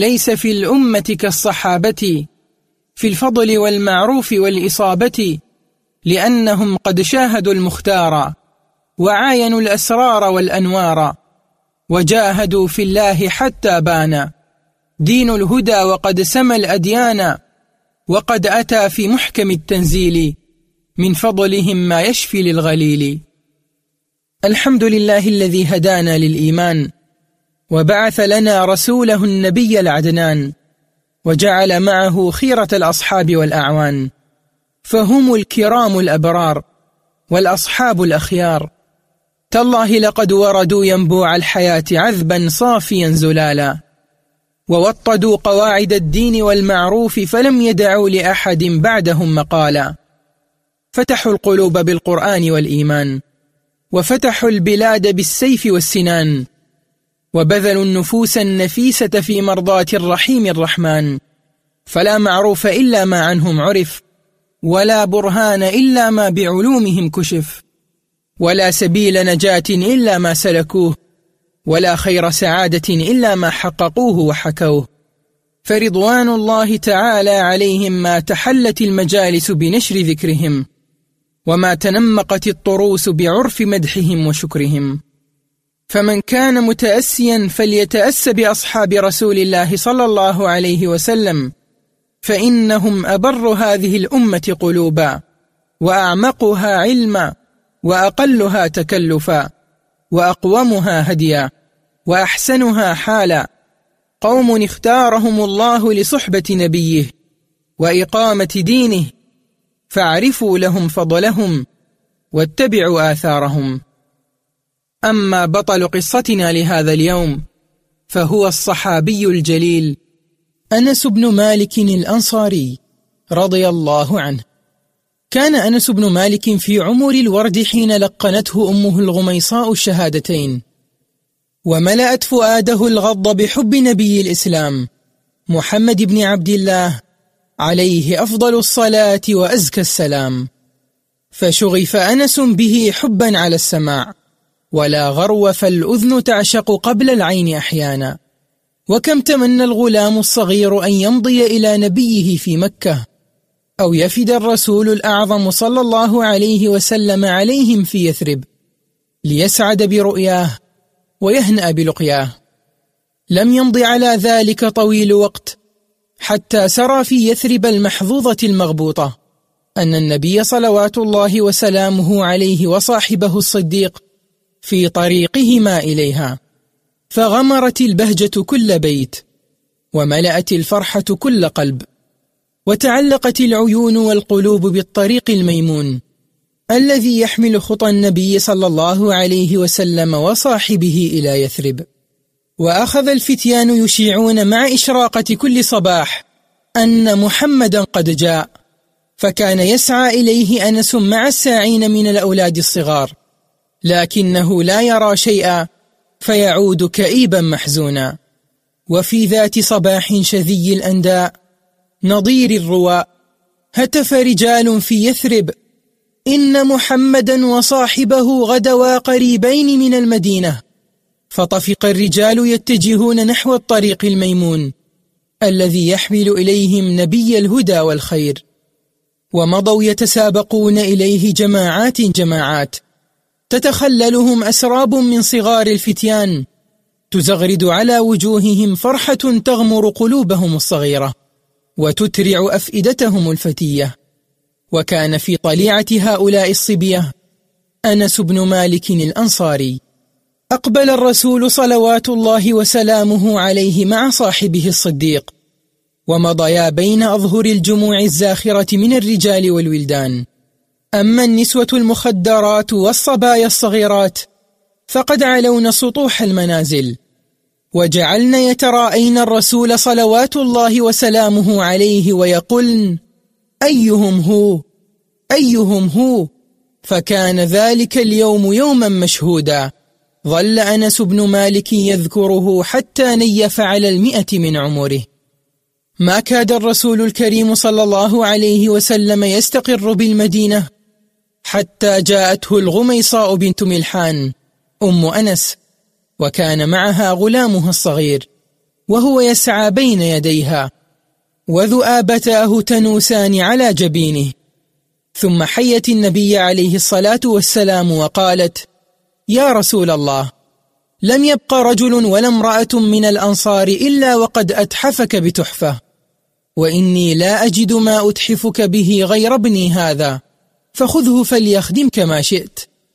ليس في الأمة كالصحابة في الفضل والمعروف والإصابة، لأنهم قد شاهدوا المختار وعاينوا الأسرار والأنوار، وجاهدوا في الله حتى بان دين الهدى وقد سمى الأديان، وقد أتى في محكم التنزيل من فضلهم ما يشفي للغليل. الحمد لله الذي هدانا للإيمان وبعث لنا رسوله النبي العدنان، وجعل معه خيرة الأصحاب والأعوان، فهم الكرام الأبرار والأصحاب الأخيار. تالله لقد وردوا ينبوع الحياة عذبا صافيا زلالا، ووطدوا قواعد الدين والمعروف فلم يدعوا لأحد بعدهم مقالا. فتحوا القلوب بالقرآن والإيمان، وفتحوا البلاد بالسيف والسنان، وبذلوا النفوس النفيسة في مرضاة الرحيم الرحمن. فلا معروف إلا ما عنهم عرف، ولا برهان إلا ما بعلومهم كشف، ولا سبيل نجاة إلا ما سلكوه، ولا خير سعادة إلا ما حققوه وحكوه. فرضوان الله تعالى عليهم ما تحلت المجالس بنشر ذكرهم، وما تنمقت الطروس بعرف مدحهم وشكرهم. فمن كان متأسيا فليتأس بأصحاب رسول الله صلى الله عليه وسلم، فإنهم أبر هذه الأمة قلوبا، وأعمقها علما، وأقلها تكلفا، وأقومها هديا، وأحسنها حالا. قوم اختارهم الله لصحبة نبيه وإقامة دينه، فاعرفوا لهم فضلهم واتبعوا آثارهم. أما بطل قصتنا لهذا اليوم فهو الصحابي الجليل أنس بن مالك الأنصاري رضي الله عنه. كان أنس بن مالك في عمر الورد حين لقنته أمه الغميصاء الشهادتين، وملأت فؤاده الغض بحب نبي الإسلام محمد بن عبد الله عليه أفضل الصلاة وأزكى السلام. فشغف أنس به حبا على السماع، ولا غرو فالأذن تعشق قبل العين أحيانا. وكم تمنى الغلام الصغير أن يمضي إلى نبيه في مكة، أو يفد الرسول الأعظم صلى الله عليه وسلم عليهم في يثرب، ليسعد برؤياه ويهنأ بلقياه. لم يمض على ذلك طويل وقت حتى سرى في يثرب المحظوظة المغبوطة أن النبي صلوات الله وسلامه عليه وصاحبه الصديق في طريقهما إليها، فغمرت البهجة كل بيت، وملأت الفرحة كل قلب، وتعلقت العيون والقلوب بالطريق الميمون الذي يحمل خطى النبي صلى الله عليه وسلم وصاحبه إلى يثرب. وأخذ الفتيان يشيعون مع إشراقة كل صباح أن محمدا قد جاء، فكان يسعى إليه أنس مع الساعين من الأولاد الصغار، لكنه لا يرى شيئا فيعود كئيبا محزونا. وفي ذات صباح شذي الأنداء نضير الرواء هتف رجال في يثرب إن محمدا وصاحبه غدوا قريبين من المدينة. فطفق الرجال يتجهون نحو الطريق الميمون الذي يحمل إليهم نبي الهدى والخير، ومضوا يتسابقون إليه جماعات تتخللهم أسراب من صغار الفتيان، تزغرد على وجوههم فرحة تغمر قلوبهم الصغيرة وتترع أفئدتهم الفتية. وكان في طليعة هؤلاء الصبية أنس بن مالك الأنصاري. أقبل الرسول صلوات الله وسلامه عليه مع صاحبه الصديق، ومضيا بين أظهر الجموع الزاخرة من الرجال والولدان. أما النسوة المخدرات والصبايا الصغيرات فقد علون سطوح المنازل، وجعلن يتراءين الرسول صلوات الله وسلامه عليه ويقولن أيهم هو. فكان ذلك اليوم يوما مشهودا، ظل أنس بن مالك يذكره حتى نيف على 100 من عمره. ما كاد الرسول الكريم صلى الله عليه وسلم يستقر بالمدينة حتى جاءته الغميصاء بنت ملحان أم أنس، وكان معها غلامها الصغير، وهو يسعى بين يديها، وذؤابتاه تنوسان على جبينه. ثم حيت النبي عليه الصلاة والسلام وقالت: يا رسول الله، لم يبق رجل ولا امرأة من الأنصار إلا وقد أتحفك بتحفة، وإني لا أجد ما أتحفك به غير ابني هذا، فخذه فليخدمك ما شئت.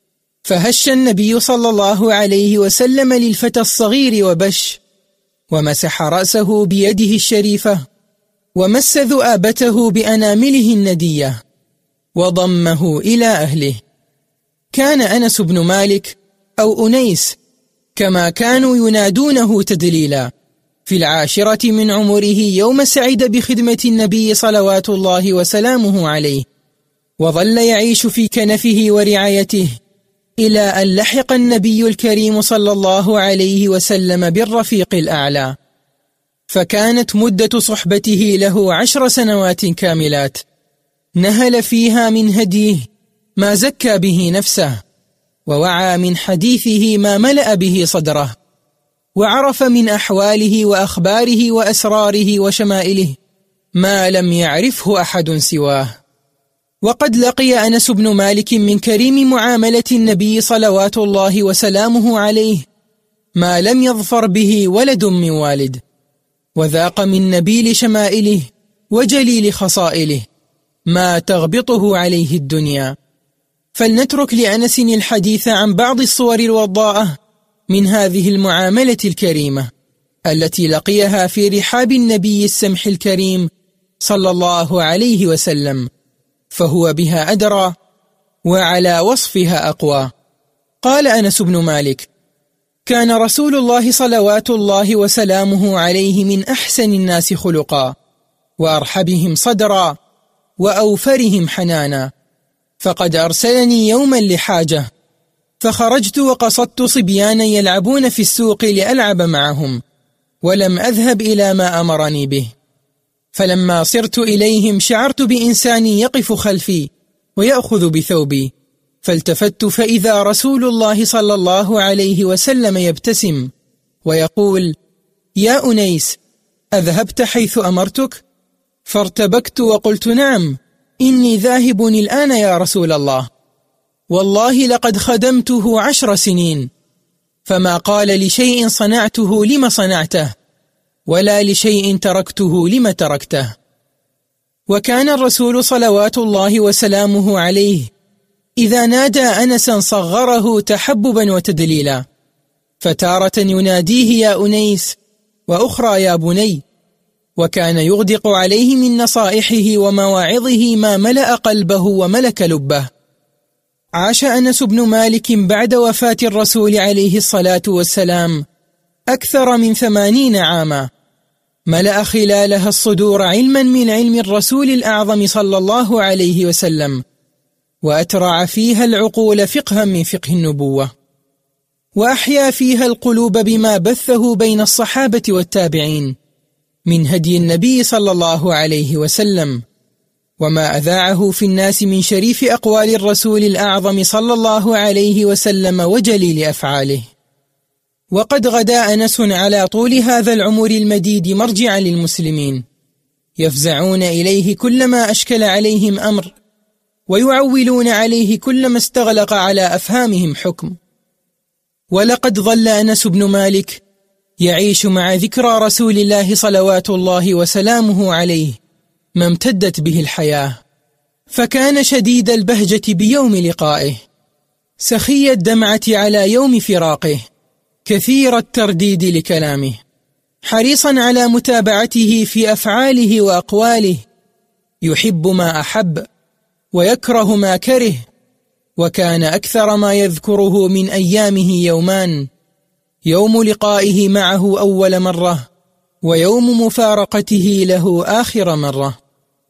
فهش النبي صلى الله عليه وسلم للفتى الصغير وبش، ومسح رأسه بيده الشريفة، ومس ذؤابته بأنامله الندية، وضمه إلى أهله. كان أنس بن مالك أو أنيس كما كانوا ينادونه تدليلا في 10 من عمره يوم سعد بخدمة النبي صلوات الله وسلامه عليه، وظل يعيش في كنفه ورعايته إلى أن لحق النبي الكريم صلى الله عليه وسلم بالرفيق الأعلى، فكانت مدة صحبته له 10 سنوات كاملات، نهل فيها من هديه ما زكى به نفسه، ووعى من حديثه ما ملأ به صدره، وعرف من أحواله وأخباره وأسراره وشمائله ما لم يعرفه أحد سواه. وقد لقي أنس بن مالك من كريم معاملة النبي صلوات الله وسلامه عليه ما لم يظفر به ولد من والد، وذاق من نبيل شمائله وجليل خصائله ما تغبطه عليه الدنيا. فلنترك لأنس الحديث عن بعض الصور الوضاءة من هذه المعاملة الكريمة التي لقيها في رحاب النبي السمح الكريم صلى الله عليه وسلم، فهو بها أدرى وعلى وصفها أقوى. قال أنس بن مالك: كان رسول الله صلوات الله وسلامه عليه من أحسن الناس خلقا، وأرحبهم صدرا، وأوفرهم حنانا، فقد أرسلني يوما لحاجة، فخرجت وقصدت صبيانا يلعبون في السوق لألعب معهم، ولم أذهب إلى ما أمرني به. فلما صرت إليهم شعرت بإنسان يقف خلفي ويأخذ بثوبي، فالتفت فإذا رسول الله صلى الله عليه وسلم يبتسم ويقول: يا أنيس، أذهبت حيث أمرتك؟ فارتبكت وقلت: نعم، إني ذاهب الآن يا رسول الله، والله لقد خدمته 10 سنين، فما قال لشيء صنعته لم صنعته، ولا لشيء تركته لم تركته. وكان الرسول صلوات الله وسلامه عليه إذا نادى أنسا صغره تحببا وتدليلا، فتارة يناديه يا أنيس، وأخرى يا بني، وكان يغدق عليه من نصائحه ومواعظه ما ملأ قلبه وملك لبه. عاش أنس بن مالك بعد وفاة الرسول عليه الصلاة والسلام أكثر من 80 عاما، ملأ خلالها الصدور علما من علم الرسول الأعظم صلى الله عليه وسلم، وأترع فيها العقول فقها من فقه النبوة، وأحيا فيها القلوب بما بثه بين الصحابة والتابعين من هدي النبي صلى الله عليه وسلم، وما أذاعه في الناس من شريف أقوال الرسول الأعظم صلى الله عليه وسلم وجليل أفعاله. وقد غدا أنس على طول هذا العمر المديد مرجعا للمسلمين، يفزعون إليه كلما أشكل عليهم أمر، ويعولون عليه كلما استغلق على أفهامهم حكم. ولقد ظل أنس بن مالك يعيش مع ذكرى رسول الله صلوات الله وسلامه عليه ما امتدت به الحياة، فكان شديد البهجة بيوم لقائه، سخي الدمعة على يوم فراقه، كثير الترديد لكلامه، حريصا على متابعته في أفعاله وأقواله، يحب ما أحب ويكره ما كره. وكان أكثر ما يذكره من أيامه يومان: يوم لقائه معه أول مرة، ويوم مفارقته له آخر مرة.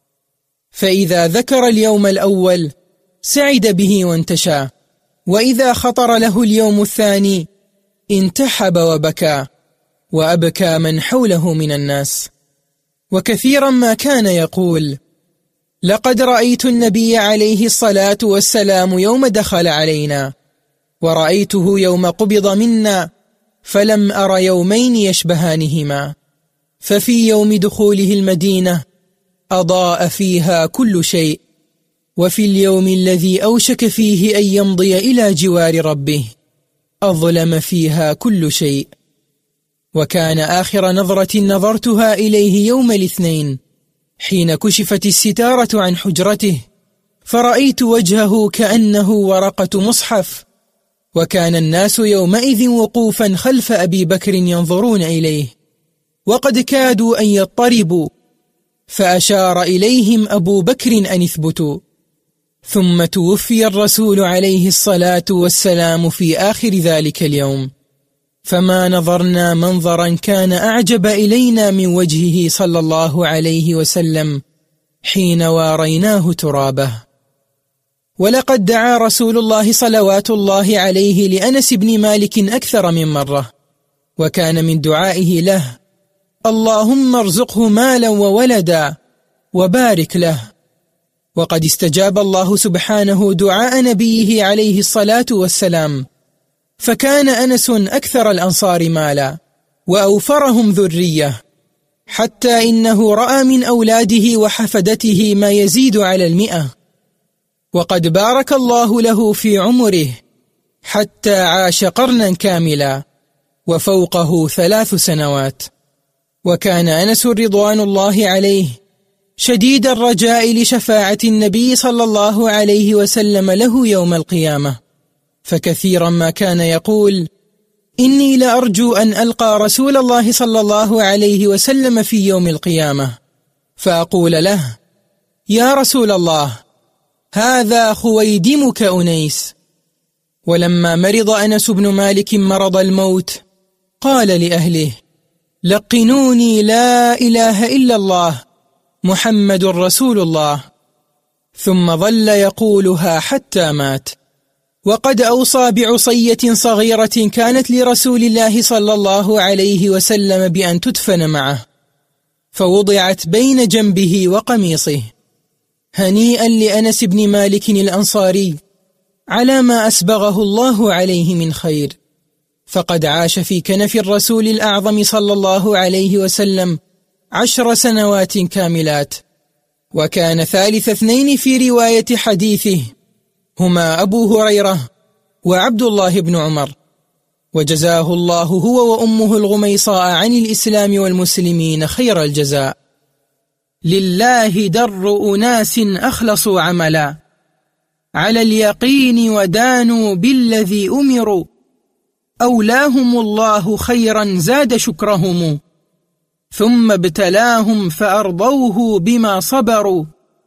فإذا ذكر اليوم الأول سعد به وانتشى، وإذا خطر له اليوم الثاني انتحب وبكى، وأبكى من حوله من الناس. وكثيرا ما كان يقول: لقد رأيت النبي عليه الصلاة والسلام يوم دخل علينا، ورأيته يوم قبض منا، فلم أر يومين يشبهانهما. ففي يوم دخوله المدينة أضاء فيها كل شيء، وفي اليوم الذي أوشك فيه أن يمضي إلى جوار ربه أظلم فيها كل شيء. وكان آخر نظرة نظرتها إليه يوم الاثنين حين كشفت الستارة عن حجرته، فرأيت وجهه كأنه ورقة مصحف، وكان الناس يومئذ وقوفا خلف أبي بكر ينظرون إليه، وقد كادوا أن يضطربوا، فأشار إليهم أبو بكر أن اثبتوا. ثم توفي الرسول عليه الصلاة والسلام في آخر ذلك اليوم، فما نظرنا منظرا كان أعجب إلينا من وجهه صلى الله عليه وسلم حين واريناه ترابه. ولقد دعا رسول الله صلوات الله عليه لأنس بن مالك أكثر من مرة، وكان من دعائه له: اللهم ارزقه مالا وولدا وبارك له. وقد استجاب الله سبحانه دعاء نبيه عليه الصلاة والسلام، فكان أنس أكثر الأنصار مالا وأوفرهم ذرية، حتى إنه رأى من أولاده وحفدته ما يزيد على 100، وقد بارك الله له في عمره حتى عاش قرنا كاملا وفوقه 3 سنوات. وكان أنس رضوان الله عليه شديد الرجاء لشفاعة النبي صلى الله عليه وسلم له يوم القيامة، فكثيرا ما كان يقول: إني لأرجو أن ألقى رسول الله صلى الله عليه وسلم في يوم القيامة، فأقول له: يا رسول الله، هذا خويدمك أنيس. ولما مرض أنس بن مالك مرض الموت قال لأهله: لقنوني لا إله إلا الله محمد رسول الله، ثم ظل يقولها حتى مات. وقد أوصى بعصية صغيرة كانت لرسول الله صلى الله عليه وسلم بأن تدفن معه، فوضعت بين جنبه وقميصه. هنيئا لأنس بن مالك الأنصاري على ما أسبغه الله عليه من خير، فقد عاش في كنف الرسول الأعظم صلى الله عليه وسلم 10 سنوات كاملات، وكان ثالث 2 في رواية حديثه هما أبو هريرة وعبد الله بن عمر، وجزاه الله هو وأمه الغميصاء عن الإسلام والمسلمين خير الجزاء. لله در أناس أخلصوا عملا على اليقين ودانوا بالذي أمروا، أولاهم الله خيرا زاد شكرهم، ثم ابتلاهم فأرضوه بما صبروا.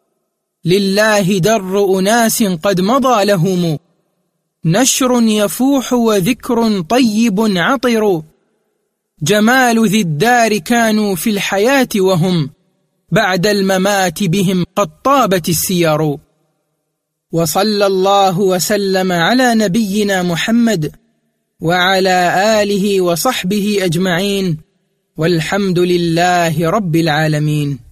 لله در أناس قد مضى لهم نشر يفوح وذكر طيب عطر، جمال ذي الدار كانوا في الحياة وهم بعد الممات بهم قد طابت السير. وصلى الله وسلم على نبينا محمد وعلى آله وصحبه أجمعين، والحمد لله رب العالمين.